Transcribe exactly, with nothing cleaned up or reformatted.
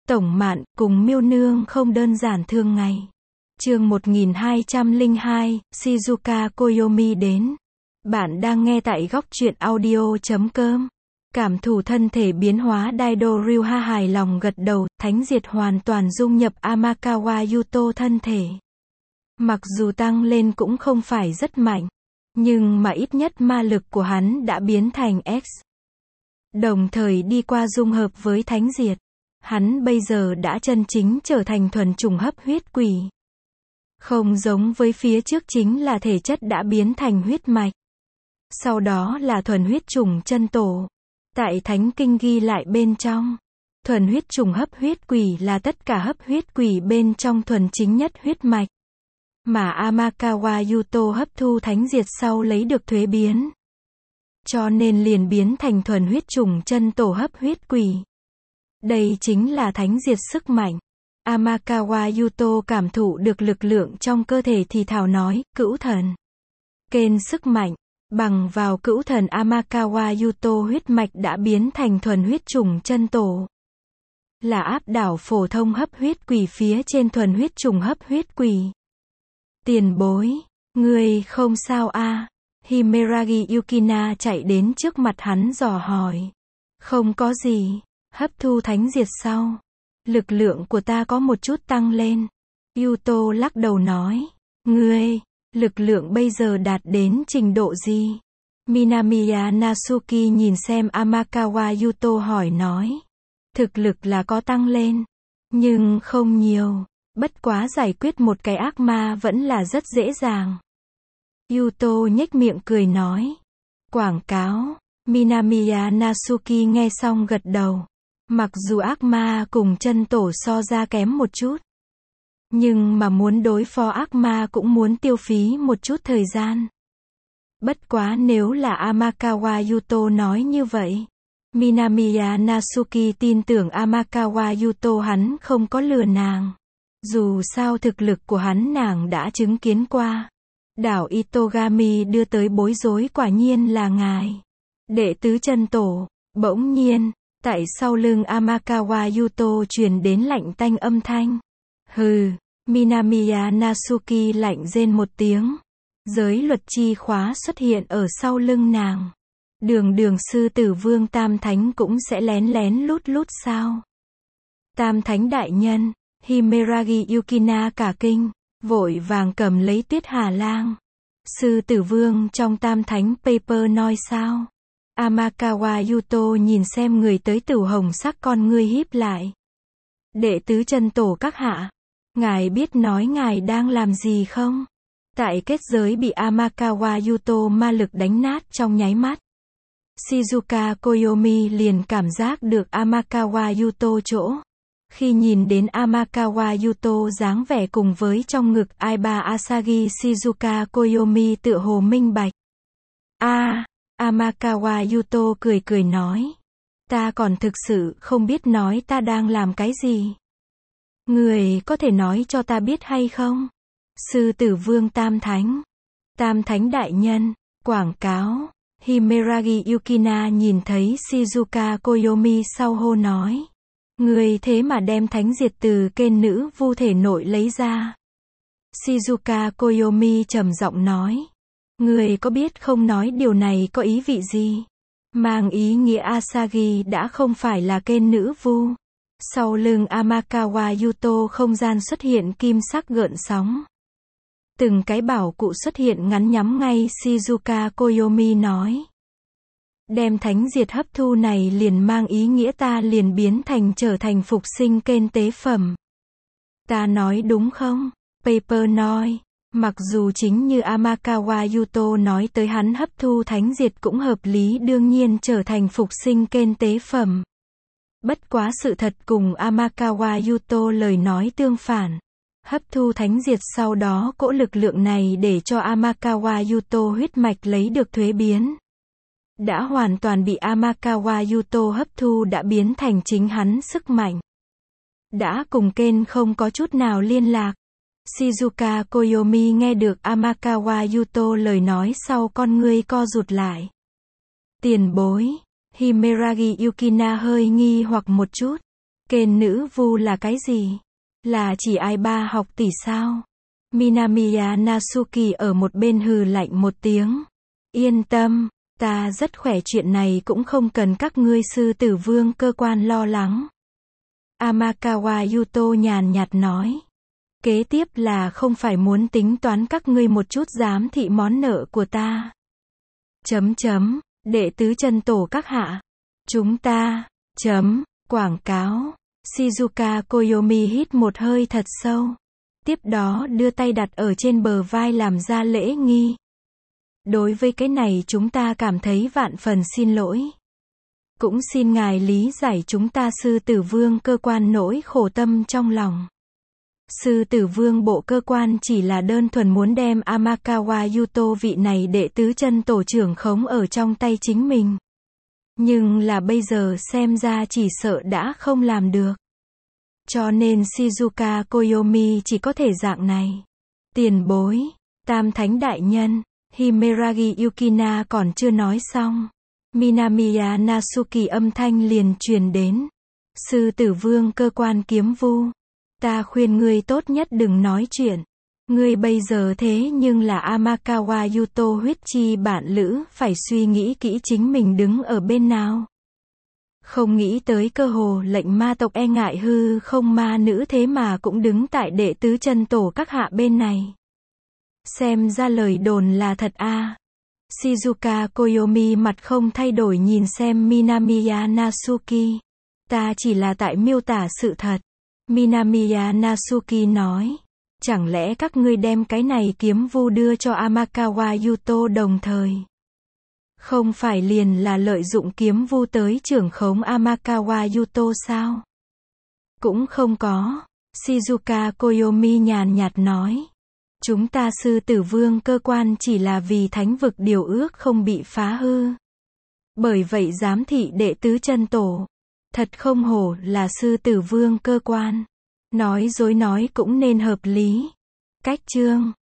Tổng Mạn, cùng Miêu Nương không đơn giản thường ngày. Chương một nghìn hai trăm lẻ hai, Shizuka Koyomi đến. Bạn đang nghe tại góc truyện audio chấm com. Cảm thụ thân thể biến hóa Daido Ryuha hài lòng gật đầu, thánh diệt hoàn toàn dung nhập Amakawa Yuto thân thể. Mặc dù tăng lên cũng không phải rất mạnh, nhưng mà ít nhất ma lực của hắn đã biến thành X. Đồng thời đi qua dung hợp với thánh diệt, hắn bây giờ đã chân chính trở thành thuần chủng hấp huyết quỷ. Không giống với phía trước chính là thể chất đã biến thành huyết mạch. Sau đó là thuần huyết chủng chân tổ. Tại thánh kinh ghi lại bên trong, thuần huyết chủng hấp huyết quỷ là tất cả hấp huyết quỷ bên trong thuần chính nhất huyết mạch. Mà Amakawa Yuto hấp thu thánh diệt sau lấy được thuế biến. Cho nên liền biến thành thuần huyết chủng chân tổ hấp huyết quỷ. Đây chính là thánh diệt sức mạnh. Amakawa Yuto cảm thụ được lực lượng trong cơ thể thì thào nói, cữu thần. Kênh sức mạnh, bằng vào cữu thần Amakawa Yuto huyết mạch đã biến thành thuần huyết chủng chân tổ. Là áp đảo phổ thông hấp huyết quỷ phía trên thuần huyết chủng hấp huyết quỷ. Tiền bối, người không sao a? Himeragi Yukina chạy đến trước mặt hắn dò hỏi. Không có gì, hấp thu thánh diệt sau, lực lượng của ta có một chút tăng lên. Yuto lắc đầu nói, ngươi, lực lượng bây giờ đạt đến trình độ gì? Minamiya Natsuki nhìn xem Amakawa Yuto hỏi nói. Thực lực là có tăng lên, nhưng không nhiều. Bất quá giải quyết một cái ác ma vẫn là rất dễ dàng. Yuto nhếch miệng cười nói. Quảng cáo. Minamiya Natsuki nghe xong gật đầu. Mặc dù ác ma cùng chân tổ so ra kém một chút, nhưng mà muốn đối phó ác ma cũng muốn tiêu phí một chút thời gian. Bất quá nếu là Amakawa Yuto nói như vậy, Minamiya Natsuki tin tưởng Amakawa Yuto hắn không có lừa nàng. Dù sao thực lực của hắn nàng đã chứng kiến qua. Đảo Itogami đưa tới bối rối quả nhiên là ngài. Đệ tứ chân tổ. Bỗng nhiên, tại sau lưng Amakawa Yuto truyền đến lạnh tanh âm thanh. Hừ, Minamiya Natsuki lạnh rên một tiếng. Giới luật chi khóa xuất hiện ở sau lưng nàng. Đường đường sư tử vương Tam Thánh cũng sẽ lén lén lút lút sao? Tam Thánh đại nhân. Himeragi Yukina cả kinh, vội vàng cầm lấy Tuyết Hà Lang. Sư tử vương trong Tam Thánh Paper nói sao? Amakawa Yuto nhìn xem người tới tử hồng sắc con ngươi híp lại. Đệ tứ chân tổ các hạ, ngài biết nói ngài đang làm gì không? Tại kết giới bị Amakawa Yuto ma lực đánh nát trong nháy mắt. Shizuka Koyomi liền cảm giác được Amakawa Yuto chỗ. Khi nhìn đến Amakawa Yuto dáng vẻ cùng với trong ngực Aiba Asagi, Shizuka Koyomi tựa hồ minh bạch. A, à, Amakawa Yuto cười cười nói. Ta còn thực sự không biết nói ta đang làm cái gì. Người có thể nói cho ta biết hay không? Sư tử vương Tam Thánh. Tam Thánh đại nhân. Quảng cáo. Himeragi Yukina nhìn thấy Shizuka Koyomi sau hô nói. Người thế mà đem thánh diệt từ kênh nữ vu thể nội lấy ra. Shizuka Koyomi trầm giọng nói. Người có biết không nói điều này có ý vị gì? Mang ý nghĩa Asagi đã không phải là kênh nữ vu. Sau lưng Amakawa Yuto không gian xuất hiện kim sắc gợn sóng. Từng cái bảo cụ xuất hiện ngắn nhắm ngay Shizuka Koyomi nói. Đem thánh diệt hấp thu này liền mang ý nghĩa ta liền biến thành trở thành phục sinh kênh tế phẩm. Ta nói đúng không? Paper nói. Mặc dù chính như Amakawa Yuto nói tới hắn hấp thu thánh diệt cũng hợp lý đương nhiên trở thành phục sinh kênh tế phẩm. Bất quá sự thật cùng Amakawa Yuto lời nói tương phản. Hấp thu thánh diệt sau đó cỗ lực lượng này để cho Amakawa Yuto huyết mạch lấy được thuế biến. Đã hoàn toàn bị Amakawa Yuto hấp thu đã biến thành chính hắn sức mạnh. Đã cùng kênh không có chút nào liên lạc. Shizuka Koyomi nghe được Amakawa Yuto lời nói sau con ngươi co rụt lại. Tiền bối. Himeragi Yukina hơi nghi hoặc một chút. Kền nữ vu là cái gì? Là chỉ ai ba học tỷ sao? Minamiya Natsuki ở một bên hừ lạnh một tiếng. Yên tâm, ta rất khỏe, chuyện này cũng không cần các ngươi sư tử vương cơ quan lo lắng. Amakawa Yuto nhàn nhạt nói. Kế tiếp là không phải muốn tính toán các ngươi một chút giám thị món nợ của ta. Chấm chấm, đệ tứ chân tổ các hạ. Chúng ta, chấm, quảng cáo. Shizuka Koyomi hít một hơi thật sâu. Tiếp đó đưa tay đặt ở trên bờ vai làm ra lễ nghi. Đối với cái này chúng ta cảm thấy vạn phần xin lỗi. Cũng xin ngài lý giải chúng ta sư tử vương cơ quan nỗi khổ tâm trong lòng. Sư tử vương bộ cơ quan chỉ là đơn thuần muốn đem Amakawa Yuto vị này đệ tứ chân tổ trưởng khống ở trong tay chính mình. Nhưng là bây giờ xem ra chỉ sợ đã không làm được. Cho nên Shizuka Koyomi chỉ có thể dạng này. Tiền bối, tam thánh đại nhân, Himeragi Yukina còn chưa nói xong. Minamiya Natsuki âm thanh liền truyền đến. Sư tử vương cơ quan kiếm vu. Ta khuyên ngươi tốt nhất đừng nói chuyện. Ngươi bây giờ thế nhưng là Amakawa Yuto huyết chi bản lữ, phải suy nghĩ kỹ chính mình đứng ở bên nào. Không nghĩ tới cơ hồ lệnh ma tộc e ngại hư không ma nữ thế mà cũng đứng tại đệ tứ chân tổ các hạ bên này. Xem ra lời đồn là thật a. À. Shizuka Koyomi mặt không thay đổi nhìn xem Minamiya Natsuki. Ta chỉ là tại miêu tả sự thật. Minamiya Natsuki nói. Chẳng lẽ các ngươi đem cái này kiếm vu đưa cho Amakawa Yuto đồng thời? Không phải liền là lợi dụng kiếm vu tới trưởng khống Amakawa Yuto sao? Cũng không có. Shizuka Koyomi nhàn nhạt nói. Chúng ta sư tử vương cơ quan chỉ là vì thánh vực điều ước không bị phá hư. Bởi vậy giám thị đệ tứ chân tổ. Thật không hổ là sư tử vương cơ quan. Nói dối nói cũng nên hợp lý. Cách chương